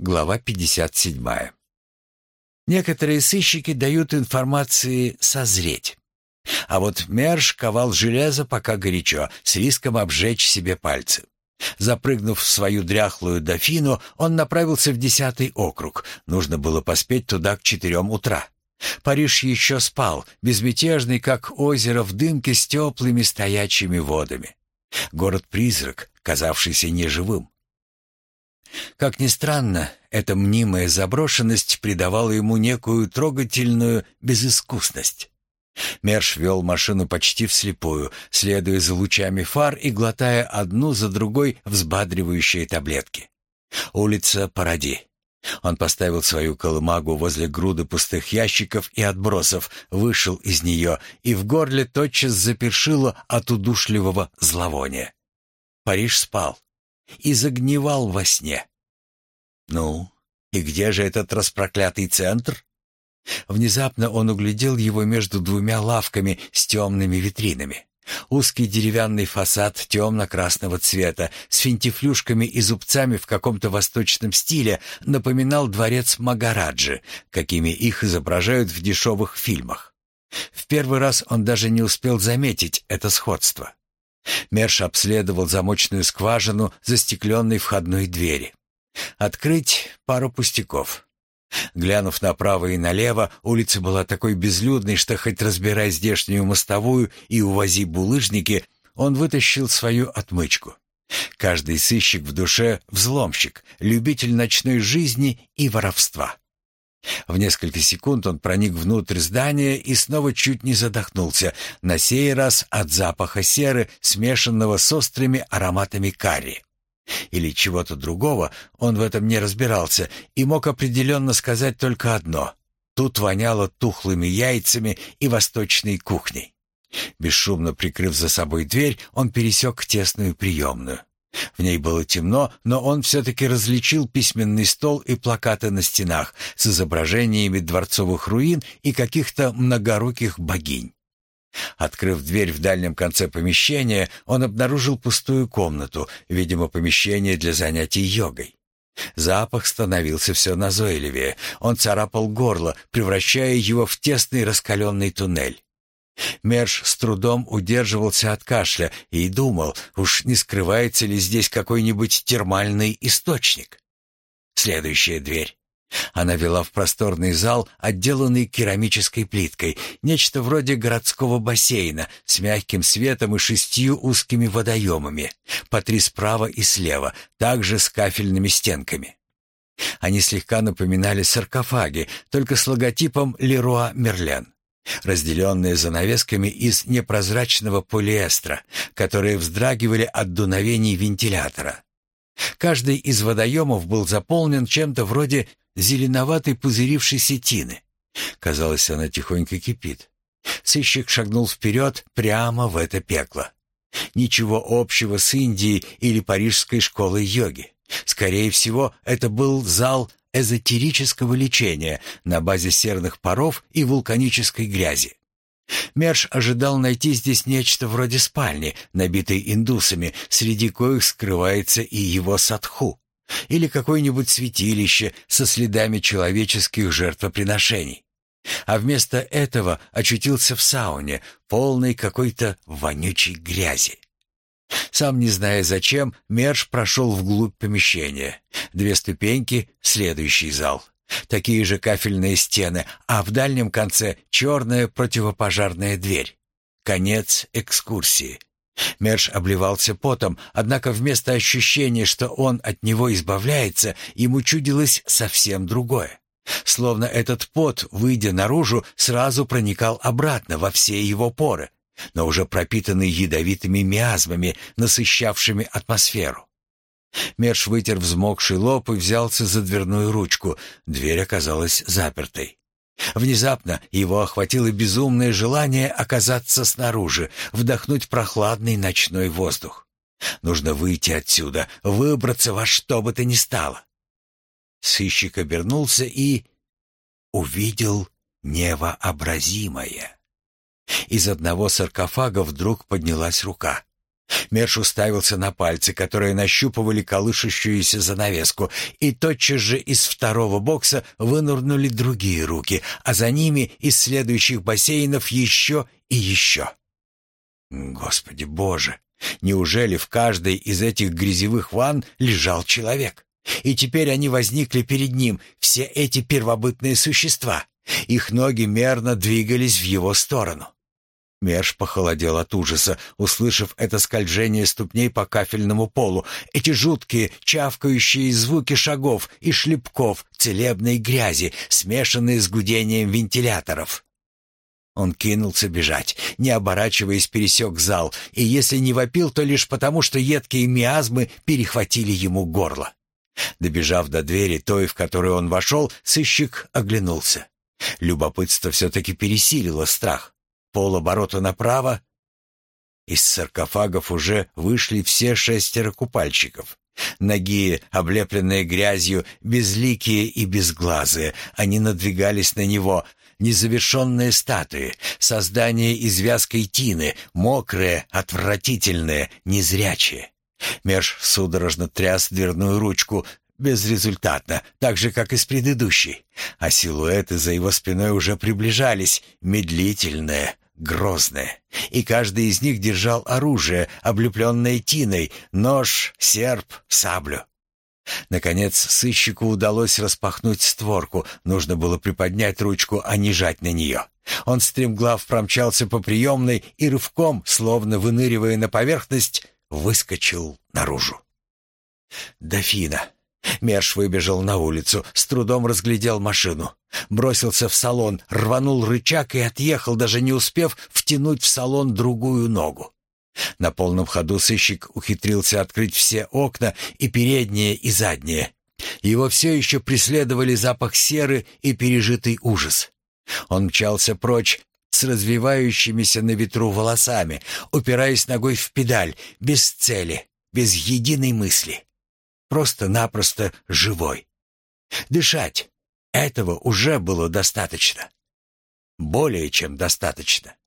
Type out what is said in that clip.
Глава 57. Некоторые сыщики дают информации созреть. А вот Мерш ковал железо пока горячо, с риском обжечь себе пальцы. Запрыгнув в свою дряхлую дофину, он направился в 10-й округ. Нужно было поспеть туда к 4 утра. Париж еще спал, безмятежный, как озеро в дымке с теплыми стоячими водами. Город-призрак, казавшийся неживым. Как ни странно, эта мнимая заброшенность придавала ему некую трогательную безыскусность. Мерш вел машину почти вслепую, следуя за лучами фар и глотая одну за другой взбадривающие таблетки. Улица Паради. Он поставил свою колымагу возле груды пустых ящиков и отбросов, вышел из нее, и в горле тотчас запершило от удушливого зловония. Париж спал и загнивал во сне. Ну, и где же этот распроклятый центр? Внезапно он углядел его между 2 лавками с темными витринами. Узкий деревянный фасад темно-красного цвета с финтифлюшками и зубцами в каком-то восточном стиле напоминал дворец Магараджи, какими их изображают в дешевых фильмах. В первый раз он даже не успел заметить это сходство. Мерш обследовал замочную скважину застекленной входной двери. Открыть пару пустяков. Глянув направо и налево, улица была такой безлюдной, что хоть разбирай здешнюю мостовую и увози булыжники, он вытащил свою отмычку. Каждый сыщик в душе — взломщик, любитель ночной жизни и воровства. В несколько секунд он проник внутрь здания и снова чуть не задохнулся, на сей раз от запаха серы, смешанного с острыми ароматами карри. Или чего-то другого, он в этом не разбирался и мог определенно сказать только одно: тут воняло тухлыми яйцами и восточной кухней. Бесшумно прикрыв за собой дверь, он пересек тесную приемную. В ней было темно, но он все-таки различил письменный стол и плакаты на стенах с изображениями дворцовых руин и каких-то многоруких богинь. Открыв дверь в дальнем конце помещения, он обнаружил пустую комнату, видимо, помещение для занятий йогой. Запах становился все назойливее. Он царапал горло, превращая его в тесный раскаленный туннель. Мерш с трудом удерживался от кашля и думал, уж не скрывается ли здесь какой-нибудь термальный источник. Следующая дверь. Она вела в просторный зал, отделанный керамической плиткой, нечто вроде городского бассейна с мягким светом и 6 узкими водоемами, по 3 справа и слева, также с кафельными стенками. Они слегка напоминали саркофаги, только с логотипом «Леруа Мерлен», разделенные занавесками из непрозрачного полиэстера, которые вздрагивали от дуновений вентилятора. Каждый из водоемов был заполнен чем-то вроде зеленоватой пузырившейся тины. Казалось, она тихонько кипит. Сыщик шагнул вперед прямо в это пекло. Ничего общего с Индией или парижской школой йоги. Скорее всего, это был зал эзотерического лечения на базе серных паров и вулканической грязи. Мерш ожидал найти здесь нечто вроде спальни, набитой индусами, среди коих скрывается и его садху, или какое-нибудь святилище со следами человеческих жертвоприношений. А вместо этого очутился в сауне, полной какой-то вонючей грязи. Сам не зная зачем, Мерш прошел вглубь помещения. 2 ступеньки — следующий зал. Такие же кафельные стены, а в дальнем конце черная противопожарная дверь. Конец экскурсии. Мерш обливался потом, однако вместо ощущения, что он от него избавляется, ему чудилось совсем другое. Словно этот пот, выйдя наружу, сразу проникал обратно во все его поры, но уже пропитанный ядовитыми миазмами, насыщавшими атмосферу. Мерш вытер взмокший лоб и взялся за дверную ручку. Дверь оказалась запертой. Внезапно его охватило безумное желание оказаться снаружи, вдохнуть прохладный ночной воздух. Нужно выйти отсюда, выбраться во что бы то ни стало. Сыщик обернулся и увидел невообразимое. Из одного саркофага вдруг поднялась рука. Мерш уставился на пальцы, которые нащупывали колышущуюся занавеску, и тотчас же из второго бокса вынырнули другие руки, а за ними из следующих бассейнов еще и еще. Господи Боже! Неужели в каждой из этих грязевых ванн лежал человек? И теперь они возникли перед ним, все эти первобытные существа. Их ноги мерно двигались в его сторону. Мерш похолодел от ужаса, услышав это скольжение ступней по кафельному полу, эти жуткие, чавкающие звуки шагов и шлепков целебной грязи, смешанные с гудением вентиляторов. Он кинулся бежать, не оборачиваясь, пересек зал, и если не вопил, то лишь потому, что едкие миазмы перехватили ему горло. Добежав до двери, той, в которую он вошел, сыщик оглянулся. Любопытство все-таки пересилило страх. Полоборота направо. Из саркофагов уже вышли все 6 купальщиков. Нагие, облепленные грязью, безликие и безглазые, они надвигались на него, незавершенные статуи, создания из вязкой тины, мокрые, отвратительные, незрячие. Мерш судорожно тряс дверную ручку, безрезультатно, так же, как и с предыдущей. А силуэты за его спиной уже приближались, медлительные, грозные. И каждый из них держал оружие, облепленное тиной, нож, серп, саблю. Наконец сыщику удалось распахнуть створку, нужно было приподнять ручку, а не жать на нее. Он стремглав промчался по приемной и рывком, словно выныривая на поверхность, выскочил наружу. Дофина. Мерш выбежал на улицу, с трудом разглядел машину. Бросился в салон, рванул рычаг и отъехал, даже не успев втянуть в салон другую ногу. На полном ходу сыщик ухитрился открыть все окна, и передние, и задние. Его все еще преследовали запах серы и пережитый ужас. Он мчался прочь с развивающимися на ветру волосами, упираясь ногой в педаль, без цели, без единой мысли. Просто-напросто живой. Дышать. Этого уже было достаточно. Более чем достаточно.